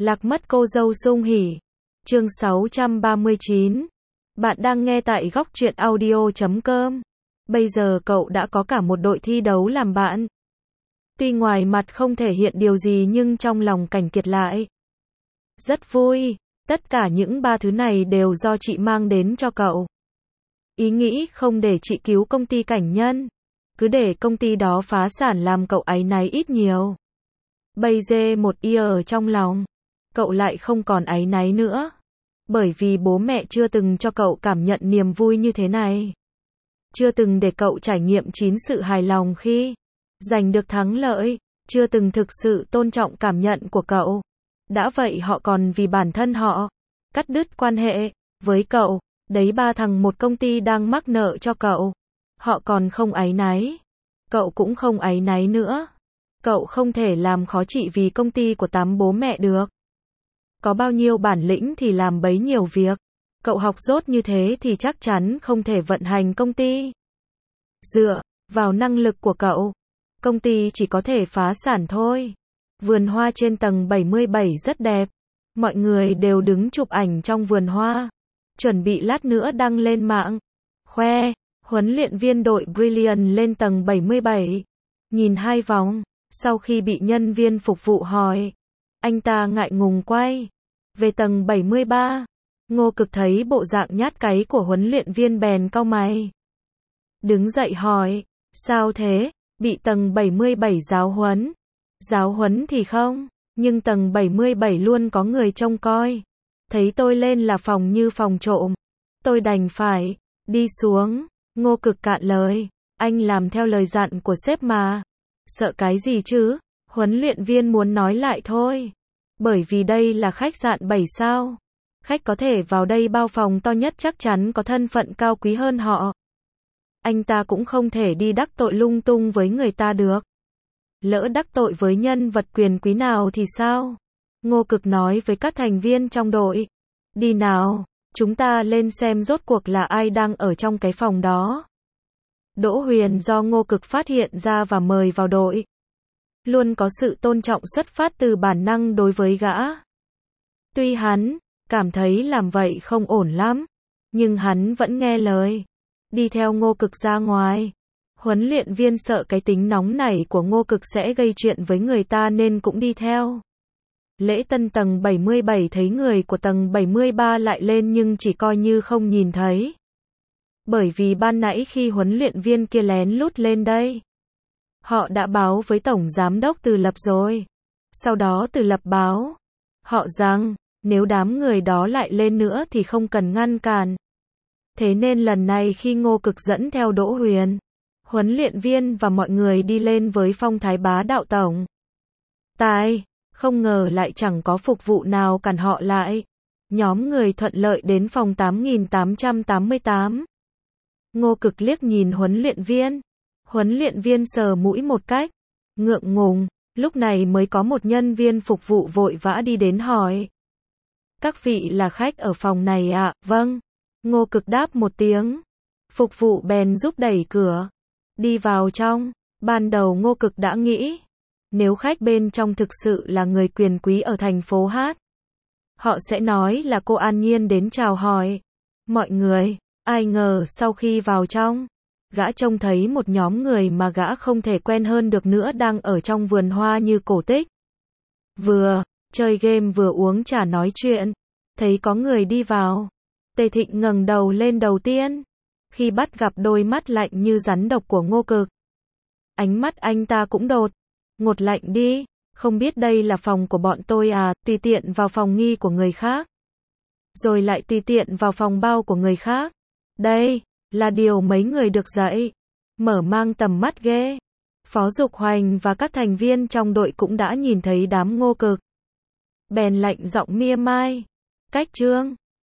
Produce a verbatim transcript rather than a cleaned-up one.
Lạc mất cô dâu sung hỉ. Chương sáu trăm ba mươi chín. Bạn đang nghe tại góc truyện audio chấm com. Bây giờ cậu đã có cả một đội thi đấu làm bạn. Tuy ngoài mặt không thể hiện điều gì nhưng trong lòng Cảnh Kiệt lại rất vui. Tất cả những ba thứ này đều do chị mang đến cho cậu. Ý nghĩ không để chị cứu công ty Cảnh Nhân, cứ để công ty đó phá sản làm cậu áy náy ít nhiều. Bây giờ một ia ở trong lòng, cậu lại không còn áy náy nữa. Bởi vì bố mẹ chưa từng cho cậu cảm nhận niềm vui như thế này. Chưa từng để cậu trải nghiệm chín sự hài lòng khi giành được thắng lợi. Chưa từng thực sự tôn trọng cảm nhận của cậu. Đã vậy họ còn vì bản thân họ cắt đứt quan hệ với cậu. Đấy, ba thằng một công ty đang mắc nợ cho cậu. Họ còn không áy náy. Cậu cũng không áy náy nữa. Cậu không thể làm khó chị vì công ty của tám bố mẹ được. Có bao nhiêu bản lĩnh thì làm bấy nhiêu việc. Cậu học dốt như thế thì chắc chắn không thể vận hành công ty. Dựa vào năng lực của cậu, công ty chỉ có thể phá sản thôi. Vườn hoa trên tầng bảy mươi bảy rất đẹp. Mọi người đều đứng chụp ảnh trong vườn hoa. Chuẩn bị lát nữa đăng lên mạng. Khoe, huấn luyện viên đội Brilliant lên tầng bảy mươi bảy. Nhìn hai vòng, sau khi bị nhân viên phục vụ hỏi, anh ta ngại ngùng quay về tầng bảy mươi ba. Ngô Cực thấy bộ dạng nhát cáy của huấn luyện viên bèn cau mày. Đứng dậy hỏi, sao thế, bị tầng bảy mươi bảy giáo huấn? Giáo huấn thì không, nhưng tầng bảy mươi bảy luôn có người trông coi. Thấy tôi lên là phòng như phòng trộm. Tôi đành phải đi xuống. Ngô Cực cạn lời, anh làm theo lời dặn của sếp mà. Sợ cái gì chứ? Huấn luyện viên muốn nói lại thôi. Bởi vì đây là khách sạn bảy sao. Khách có thể vào đây bao phòng to nhất chắc chắn có thân phận cao quý hơn họ. Anh ta cũng không thể đi đắc tội lung tung với người ta được. Lỡ đắc tội với nhân vật quyền quý nào thì sao? Ngô Cực nói với các thành viên trong đội. Đi nào, chúng ta lên xem rốt cuộc là ai đang ở trong cái phòng đó. Đỗ Huyền do Ngô Cực phát hiện ra và mời vào đội. Luôn có sự tôn trọng xuất phát từ bản năng đối với gã. Tuy hắn cảm thấy làm vậy không ổn lắm, nhưng hắn vẫn nghe lời. Đi theo Ngô Cực ra ngoài. Huấn luyện viên sợ cái tính nóng nảy của Ngô Cực sẽ gây chuyện với người ta nên cũng đi theo. Lễ tân tầng bảy mươi bảy thấy người của tầng bảy mươi ba lại lên nhưng chỉ coi như không nhìn thấy. Bởi vì ban nãy khi huấn luyện viên kia lén lút lên đây, họ đã báo với Tổng Giám đốc Từ Lập rồi. Sau đó Từ Lập báo họ rằng, nếu đám người đó lại lên nữa thì không cần ngăn cản. Thế nên lần này khi Ngô Cực dẫn theo Đỗ Huyền, huấn luyện viên và mọi người đi lên với phong thái bá đạo tổng tài, không ngờ lại chẳng có phục vụ nào cản họ lại. Nhóm người thuận lợi đến phòng tám nghìn tám trăm tám mươi tám. Ngô Cực liếc nhìn huấn luyện viên. Huấn luyện viên sờ mũi một cách ngượng ngùng, lúc này mới có một nhân viên phục vụ vội vã đi đến hỏi. Các vị là khách ở phòng này ạ? À? Vâng. Ngô Cực đáp một tiếng. Phục vụ bèn giúp đẩy cửa đi vào trong. Ban đầu Ngô Cực đã nghĩ, nếu khách bên trong thực sự là người quyền quý ở thành phố Hát, họ sẽ nói là cô An Nhiên đến chào hỏi mọi người. Ai ngờ sau khi vào trong, gã trông thấy một nhóm người mà gã không thể quen hơn được nữa đang ở trong vườn hoa như cổ tích. Vừa chơi game vừa uống trà nói chuyện. Thấy có người đi vào, Tề Thịnh ngẩng đầu lên đầu tiên. Khi bắt gặp đôi mắt lạnh như rắn độc của Ngô Cực, ánh mắt anh ta cũng đột ngột lạnh đi. Không biết đây là phòng của bọn tôi à? Tùy tiện vào phòng nghi của người khác, rồi lại tùy tiện vào phòng bao của người khác. Đây là điều mấy người được dạy mở mang tầm mắt ghê. Phó Dục Hoành và các thành viên trong đội cũng đã nhìn thấy đám Ngô Cực, bèn lạnh giọng mỉa mai. Cách Trương,